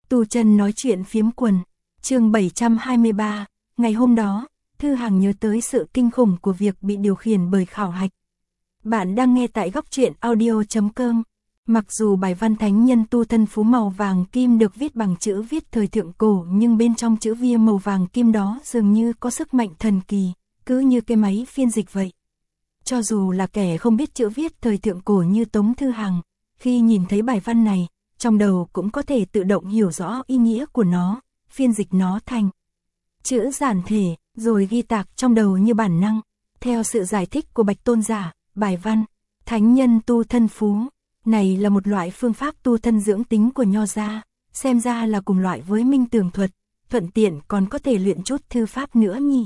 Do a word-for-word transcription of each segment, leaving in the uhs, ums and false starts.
Tu chân nói chuyện phiếm quần, chương bảy trăm hai mươi ba, ngày hôm đó, Thư Hằng nhớ tới sự kinh khủng của việc bị điều khiển bởi khảo hạch. Bạn đang nghe tại góc truyện audio chấm com. Mặc dù bài văn thánh nhân tu thân phú màu vàng kim được viết bằng chữ viết thời thượng cổ, nhưng bên trong chữ viết màu vàng kim đó dường như có sức mạnh thần kỳ, cứ như cái máy phiên dịch vậy. Cho dù là kẻ không biết chữ viết thời thượng cổ như Tống Thư Hằng, khi nhìn thấy bài văn này, trong đầu cũng có thể tự động hiểu rõ ý nghĩa của nó, phiên dịch nó thành chữ giản thể, rồi ghi tạc trong đầu như bản năng. Theo sự giải thích của Bạch Tôn Giả, bài văn thánh nhân tu thân phú này là một loại phương pháp tu thân dưỡng tính của Nho gia, xem ra là cùng loại với minh tường thuật, thuận tiện còn có thể luyện chút thư pháp nữa nhỉ.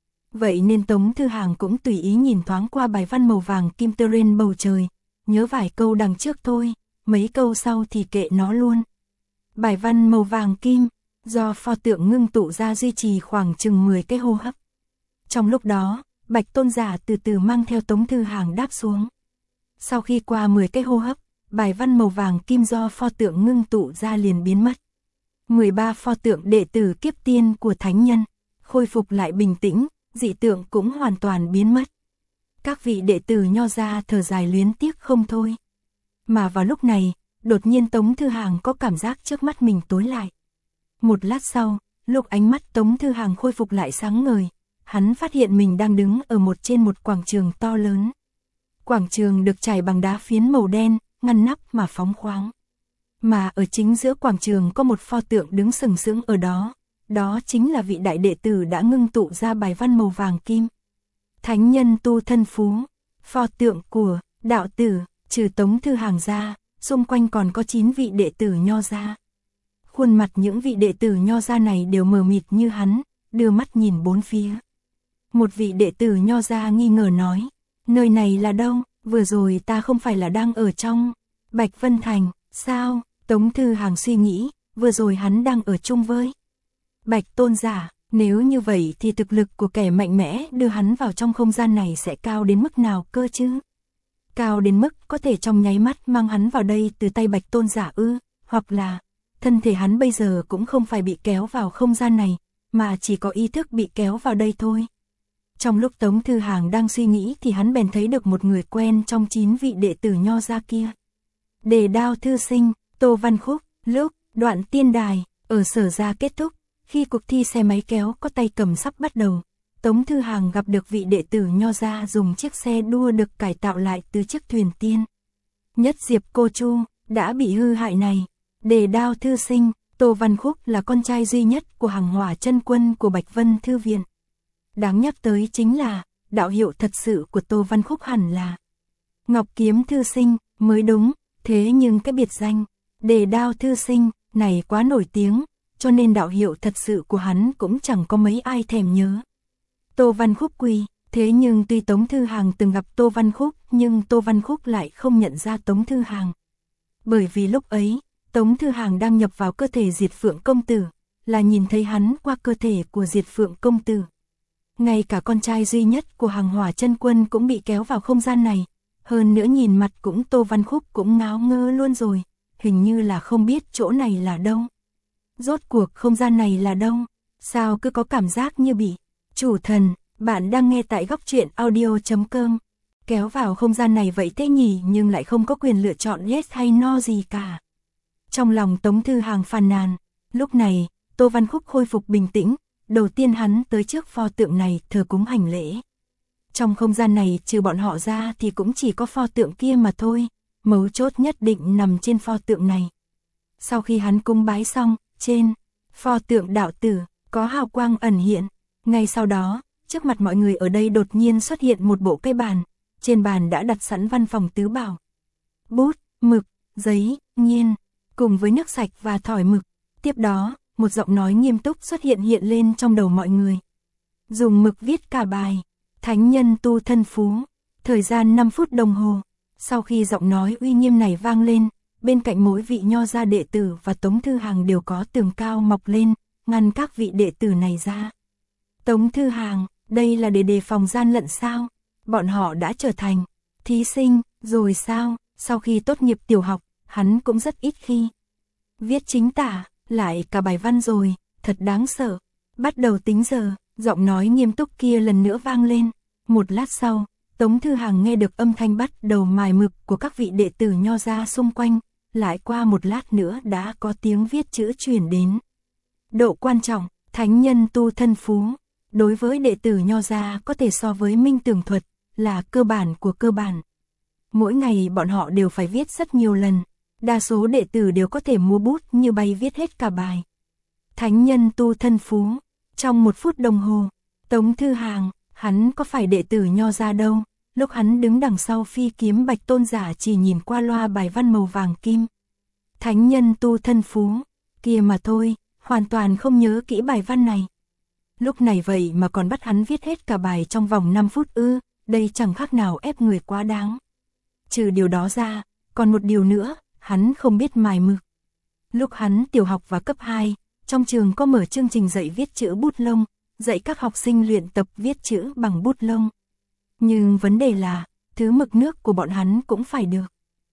Vậy nên Tống Thư Hằng cũng tùy ý nhìn thoáng qua bài văn màu vàng kim tơ trên bầu trời, nhớ vài câu đằng trước thôi, mấy câu sau thì kệ nó luôn. Bài văn màu vàng kim, do pho tượng ngưng tụ ra duy trì khoảng chừng mười cái hô hấp. Trong lúc đó, Bạch Tôn Giả từ từ mang theo Tống Thư Hằng đáp xuống. Sau khi qua mười cái hô hấp, bài văn màu vàng kim do pho tượng ngưng tụ ra liền biến mất. mười ba pho tượng đệ tử kiếp tiên của thánh nhân khôi phục lại bình tĩnh, dị tượng cũng hoàn toàn biến mất. Các vị đệ tử Nho gia thở dài luyến tiếc không thôi. Mà vào lúc này, đột nhiên Tống Thư Hằng có cảm giác trước mắt mình tối lại. Một lát sau, lúc ánh mắt Tống Thư Hằng khôi phục lại sáng ngời, hắn phát hiện mình đang đứng ở một trên một quảng trường to lớn. Quảng trường được trải bằng đá phiến màu đen, ngăn nắp mà phóng khoáng. Mà ở chính giữa quảng trường có một pho tượng đứng sừng sững ở đó, đó chính là vị đại đệ tử đã ngưng tụ ra bài văn màu vàng kim. Thánh nhân tu thân phú, pho tượng của đạo tử, trừ Tống Thư Hằng ra, xung quanh còn có chín vị đệ tử Nho gia. Khuôn mặt những vị đệ tử Nho gia này đều mờ mịt như hắn, đưa mắt nhìn bốn phía. Một vị đệ tử Nho gia nghi ngờ nói, nơi này là đâu, vừa rồi ta không phải là đang ở trong Bạch Vân Thành, sao? Tống Thư Hằng suy nghĩ, vừa rồi hắn đang ở chung với Bạch Tôn Giả, nếu như vậy thì thực lực của kẻ mạnh mẽ đưa hắn vào trong không gian này sẽ cao đến mức nào cơ chứ? Cao đến mức có thể trong nháy mắt mang hắn vào đây từ tay Bạch Tôn Giả ư, hoặc là thân thể hắn bây giờ cũng không phải bị kéo vào không gian này, mà chỉ có ý thức bị kéo vào đây thôi. Trong lúc Tống Thư Hằng đang suy nghĩ thì hắn bèn thấy được một người quen trong chín vị đệ tử Nho gia kia. Đề Đao thư sinh, Tô Văn Khúc. Lúc đoạn tiên đài ở Sở gia kết thúc, khi cuộc thi xe máy kéo có tay cầm sắp bắt đầu, Tống Thư Hằng gặp được vị đệ tử Nho gia dùng chiếc xe đua được cải tạo lại từ chiếc thuyền tiên. Nhất Diệp Cô Chu đã bị hư hại này. Đề Đao thư sinh, Tô Văn Khúc là con trai duy nhất của Hàng Hỏa chân quân của Bạch Vân Thư viện. Đáng nhắc tới chính là, đạo hiệu thật sự của Tô Văn Khúc hẳn là Ngọc Kiếm thư sinh mới đúng, thế nhưng cái biệt danh Đề Đao thư sinh này quá nổi tiếng, cho nên đạo hiệu thật sự của hắn cũng chẳng có mấy ai thèm nhớ. Tô Văn Khúc quỳ, thế nhưng tuy Tống Thư Hằng từng gặp Tô Văn Khúc, nhưng Tô Văn Khúc lại không nhận ra Tống Thư Hằng. Bởi vì lúc ấy, Tống Thư Hằng đang nhập vào cơ thể Diệt Phượng công tử, là nhìn thấy hắn qua cơ thể của Diệt Phượng công tử. Ngay cả con trai duy nhất của Hàng Hỏa chân quân cũng bị kéo vào không gian này, hơn nữa nhìn mặt cũng Tô Văn Khúc cũng ngáo ngơ luôn rồi, hình như là không biết chỗ này là đâu. Rốt cuộc không gian này là đâu, sao cứ có cảm giác như bị chủ thần, bạn đang nghe tại góc truyện audio chấm com, kéo vào không gian này vậy thế nhỉ, nhưng lại không có quyền lựa chọn yes hay no gì cả. Trong lòng Tống Thư Hằng phàn nàn, lúc này, Tô Văn Khúc khôi phục bình tĩnh, đầu tiên hắn tới trước pho tượng này thờ cúng hành lễ. Trong không gian này trừ bọn họ ra thì cũng chỉ có pho tượng kia mà thôi, mấu chốt nhất định nằm trên pho tượng này. Sau khi hắn cúng bái xong, trên pho tượng đạo tử có hào quang ẩn hiện, ngay sau đó, trước mặt mọi người ở đây đột nhiên xuất hiện một bộ cây bàn, trên bàn đã đặt sẵn văn phòng tứ bảo. Bút, mực, giấy, nghiên, cùng với nước sạch và thỏi mực. Tiếp đó, một giọng nói nghiêm túc xuất hiện hiện lên trong đầu mọi người. Dùng mực viết cả bài, thánh nhân tu thân phú, thời gian năm phút đồng hồ. Sau khi giọng nói uy nghiêm này vang lên, bên cạnh mỗi vị Nho gia đệ tử và Tống Thư Hằng đều có tường cao mọc lên, ngăn các vị đệ tử này ra. Tống Thư Hằng, đây là để đề phòng gian lận sao? Bọn họ đã trở thành thí sinh, rồi sao? Sau khi tốt nghiệp tiểu học, hắn cũng rất ít khi viết chính tả, lại cả bài văn rồi, thật đáng sợ. Bắt đầu tính giờ, giọng nói nghiêm túc kia lần nữa vang lên. Một lát sau, Tống Thư Hàng nghe được âm thanh bắt đầu mài mực của các vị đệ tử Nho gia xung quanh, lại qua một lát nữa đã có tiếng viết chữ truyền đến. Độ quan trọng, thánh nhân tu thân phú, đối với đệ tử Nho gia có thể so với minh tường thuật, là cơ bản của cơ bản. Mỗi ngày bọn họ đều phải viết rất nhiều lần, đa số đệ tử đều có thể múa bút như bay viết hết cả bài. Thánh nhân tu thân phú, trong một phút đồng hồ, Tống Thư Hàng, hắn có phải đệ tử Nho gia đâu, lúc hắn đứng đằng sau phi kiếm Bạch Tôn giả chỉ nhìn qua loa bài văn màu vàng kim. Thánh nhân tu thân phú, kia mà thôi, hoàn toàn không nhớ kỹ bài văn này. Lúc này vậy mà còn bắt hắn viết hết cả bài trong vòng năm phút ư, đây chẳng khác nào ép người quá đáng. Trừ điều đó ra, còn một điều nữa, hắn không biết mài mực. Lúc hắn tiểu học và cấp hai, trong trường có mở chương trình dạy viết chữ bút lông, dạy các học sinh luyện tập viết chữ bằng bút lông. Nhưng vấn đề là, thứ mực nước của bọn hắn cũng phải được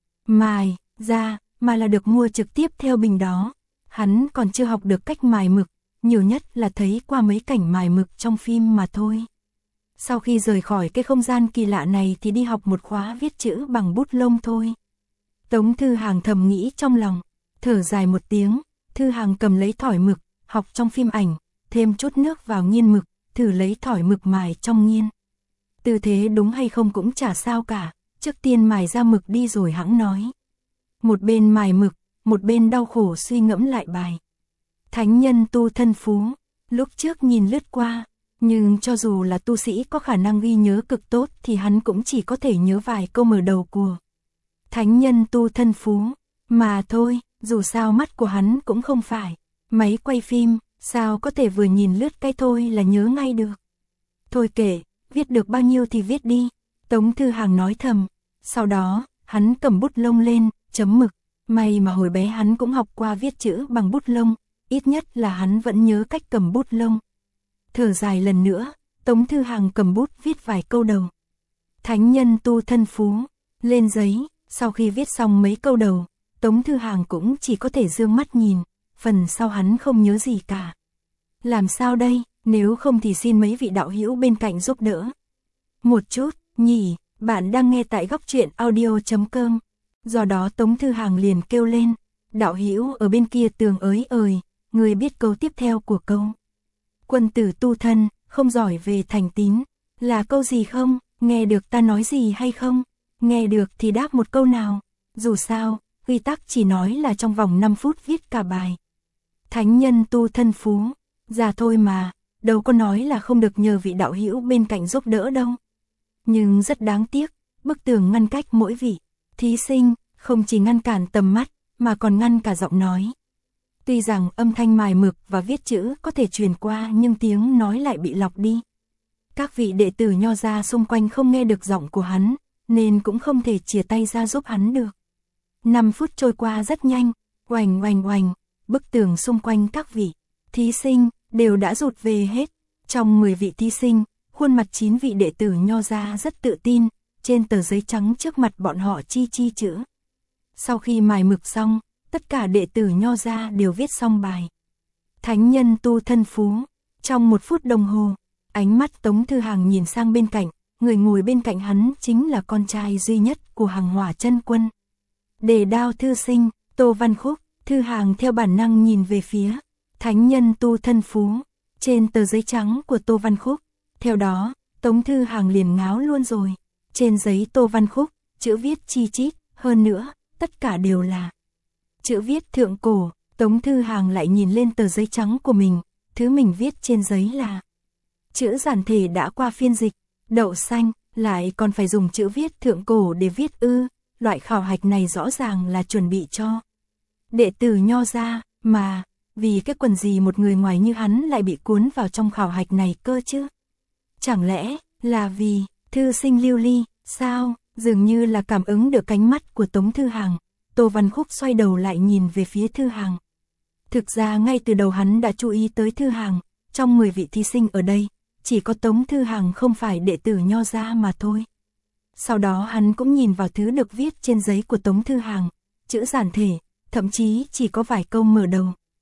mài ra, mà là được mua trực tiếp theo bình đó. Hắn còn chưa học được cách mài mực, nhiều nhất là thấy qua mấy cảnh mài mực trong phim mà thôi. Sau khi rời khỏi cái không gian kỳ lạ này thì đi học một khóa viết chữ bằng bút lông thôi. Tống Thư Hàng thầm nghĩ trong lòng, thở dài một tiếng, Thư Hàng cầm lấy thỏi mực, học trong phim ảnh, thêm chút nước vào nghiên mực, thử lấy thỏi mực mài trong nghiên. Tư thế đúng hay không cũng chả sao cả, trước tiên mài ra mực đi rồi hẵng nói. Một bên mài mực, một bên đau khổ suy ngẫm lại bài. Thánh nhân tu thân phú, lúc trước nhìn lướt qua, nhưng cho dù là tu sĩ có khả năng ghi nhớ cực tốt thì hắn cũng chỉ có thể nhớ vài câu mở đầu của thánh nhân tu thân phú, mà thôi, dù sao mắt của hắn cũng không phải máy quay phim, sao có thể vừa nhìn lướt cái thôi là nhớ ngay được. Thôi kệ, viết được bao nhiêu thì viết đi, Tống Thư Hàng nói thầm. Sau đó, hắn cầm bút lông lên, chấm mực. May mà hồi bé hắn cũng học qua viết chữ bằng bút lông, ít nhất là hắn vẫn nhớ cách cầm bút lông. Thở dài lần nữa, Tống Thư Hàng cầm bút viết vài câu đầu. Thánh nhân tu thân phú, lên giấy. Sau khi viết xong mấy câu đầu, Tống Thư Hàng cũng chỉ có thể dương mắt nhìn, phần sau hắn không nhớ gì cả. Làm sao đây, nếu không thì xin mấy vị đạo hữu bên cạnh giúp đỡ. Một chút, nhỉ, bạn đang nghe tại góc truyện audio chấm com. Do đó Tống Thư Hàng liền kêu lên, đạo hữu ở bên kia tường ới ời, người biết câu tiếp theo của câu. Quân tử tu thân, không giỏi về thành tín, là câu gì không, nghe được ta nói gì hay không? Nghe được thì đáp một câu nào, dù sao, quy tắc chỉ nói là trong vòng năm phút viết cả bài. Thánh nhân tu thân phú, già thôi mà, đâu có nói là không được nhờ vị đạo hữu bên cạnh giúp đỡ đâu. Nhưng rất đáng tiếc, bức tường ngăn cách mỗi vị thí sinh, không chỉ ngăn cản tầm mắt, mà còn ngăn cả giọng nói. Tuy rằng âm thanh mài mực và viết chữ có thể truyền qua nhưng tiếng nói lại bị lọc đi. Các vị đệ tử Nho gia xung quanh không nghe được giọng của hắn, nên cũng không thể chìa tay ra giúp hắn được. Năm phút trôi qua rất nhanh, oành oành oành, bức tường xung quanh các vị thí sinh đều đã rụt về hết. Trong mười vị thí sinh, khuôn mặt chín vị đệ tử Nho gia rất tự tin, trên tờ giấy trắng trước mặt bọn họ chi chi chữ. Sau khi mài mực xong, tất cả đệ tử Nho gia đều viết xong bài. Thánh nhân tu thân phú, trong một phút đồng hồ, ánh mắt Tống Thư Hàng nhìn sang bên cạnh, người ngồi bên cạnh hắn chính là con trai duy nhất của Hàng Hỏa Chân Quân. Đề đao thư sinh, Tô Văn Khúc. Thư Hàng theo bản năng nhìn về phía thánh nhân tu thân phú, trên tờ giấy trắng của Tô Văn Khúc. Theo đó, Tống Thư Hàng liền ngáo luôn rồi. Trên giấy Tô Văn Khúc, chữ viết chi chít, hơn nữa, tất cả đều là chữ viết thượng cổ. Tống Thư Hàng lại nhìn lên tờ giấy trắng của mình, thứ mình viết trên giấy là chữ giản thể đã qua phiên dịch. Đậu xanh, lại còn phải dùng chữ viết thượng cổ để viết ư, loại khảo hạch này rõ ràng là chuẩn bị cho đệ tử Nho gia, mà, vì cái quần gì một người ngoài như hắn lại bị cuốn vào trong khảo hạch này cơ chứ? Chẳng lẽ, là vì, thư sinh lưu ly, sao? Dường như là cảm ứng được cánh mắt của Tống Thư Hàng, Tô Văn Khúc xoay đầu lại nhìn về phía Thư Hàng. Thực ra ngay từ đầu hắn đã chú ý tới Thư Hàng, trong mười vị thí sinh ở đây, chỉ có Tống Thư Hàng không phải đệ tử Nho gia mà thôi. Sau đó hắn cũng nhìn vào thứ được viết trên giấy của Tống Thư Hàng, chữ giản thể, thậm chí chỉ có vài câu mở đầu.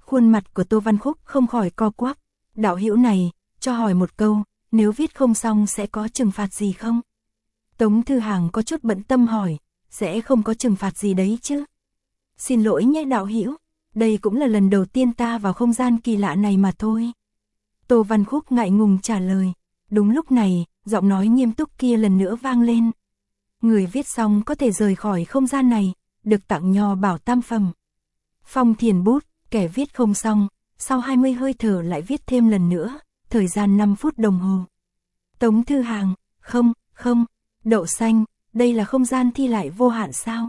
Khuôn mặt của Tô Văn Khúc không khỏi co quắp. Đạo hữu này, cho hỏi một câu, nếu viết không xong sẽ có trừng phạt gì không? Tống Thư Hàng có chút bận tâm hỏi, sẽ không có trừng phạt gì đấy chứ? Xin lỗi nhé đạo hữu, đây cũng là lần đầu tiên ta vào không gian kỳ lạ này mà thôi. Tô Văn Khúc ngại ngùng trả lời. Đúng lúc này, giọng nói nghiêm túc kia lần nữa vang lên. Người viết xong có thể rời khỏi không gian này, được tặng nho bảo tam phẩm. Phong thiền bút, kẻ viết không xong, sau hai mươi hơi thở lại viết thêm lần nữa, thời gian năm phút đồng hồ. Tống Thư Hàng, không, không, đậu xanh, đây là không gian thi lại vô hạn sao?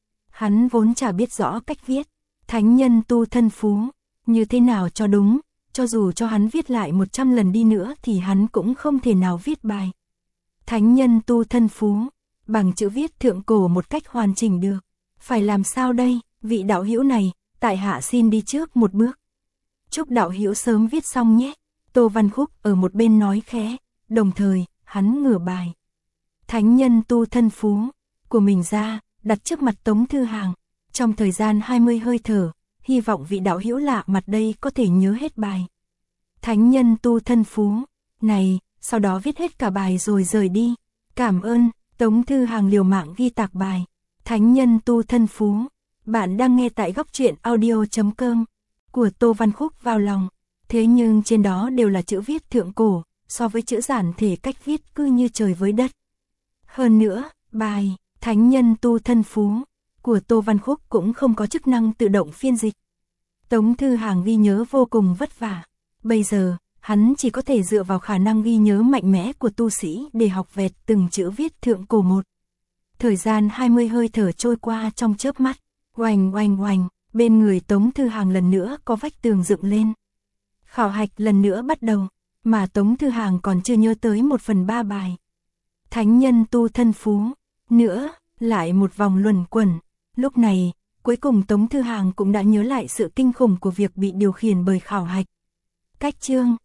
Hắn vốn chả biết rõ cách viết, thánh nhân tu thân phú, như thế nào cho đúng, cho dù cho hắn viết lại một trăm lần đi nữa thì hắn cũng không thể nào viết bài. Thánh nhân tu thân phú, bằng chữ viết thượng cổ một cách hoàn chỉnh được. Phải làm sao đây, vị đạo hữu này, tại hạ xin đi trước một bước. Chúc đạo hữu sớm viết xong nhé. Tô Văn Khúc ở một bên nói khẽ, đồng thời, hắn ngửa bài. Thánh nhân tu thân phú, của mình ra, đặt trước mặt Tống Thư Hàng. Trong thời gian hai mươi hơi thở, hy vọng vị đạo hữu lạ mặt đây có thể nhớ hết bài. Thánh nhân tu thân phú, này, sau đó viết hết cả bài rồi rời đi. Cảm ơn, Tống Thư Hàng liều mạng ghi tạc bài. Thánh nhân tu thân phú, bạn đang nghe tại góc truyện audio chấm com của Tô Văn Khúc vào lòng. Thế nhưng trên đó đều là chữ viết thượng cổ, so với chữ giản thể cách viết cứ như trời với đất. Hơn nữa, bài Thánh nhân tu thân phú của Tô Văn Khúc cũng không có chức năng tự động phiên dịch. Tống Thư Hàng ghi nhớ vô cùng vất vả. Bây giờ, hắn chỉ có thể dựa vào khả năng ghi nhớ mạnh mẽ của tu sĩ để học vẹt từng chữ viết thượng cổ một. Thời gian hai mươi hơi thở trôi qua trong chớp mắt, oành oành oành, bên người Tống Thư Hàng lần nữa có vách tường dựng lên. Khảo hạch lần nữa bắt đầu, mà Tống Thư Hàng còn chưa nhớ tới một phần ba bài. Thánh nhân tu thân phú, nữa, lại một vòng luẩn quẩn. Lúc này, cuối cùng Tống Thư Hàng cũng đã nhớ lại sự kinh khủng của việc bị điều khiển bởi khảo hạch. Cách chương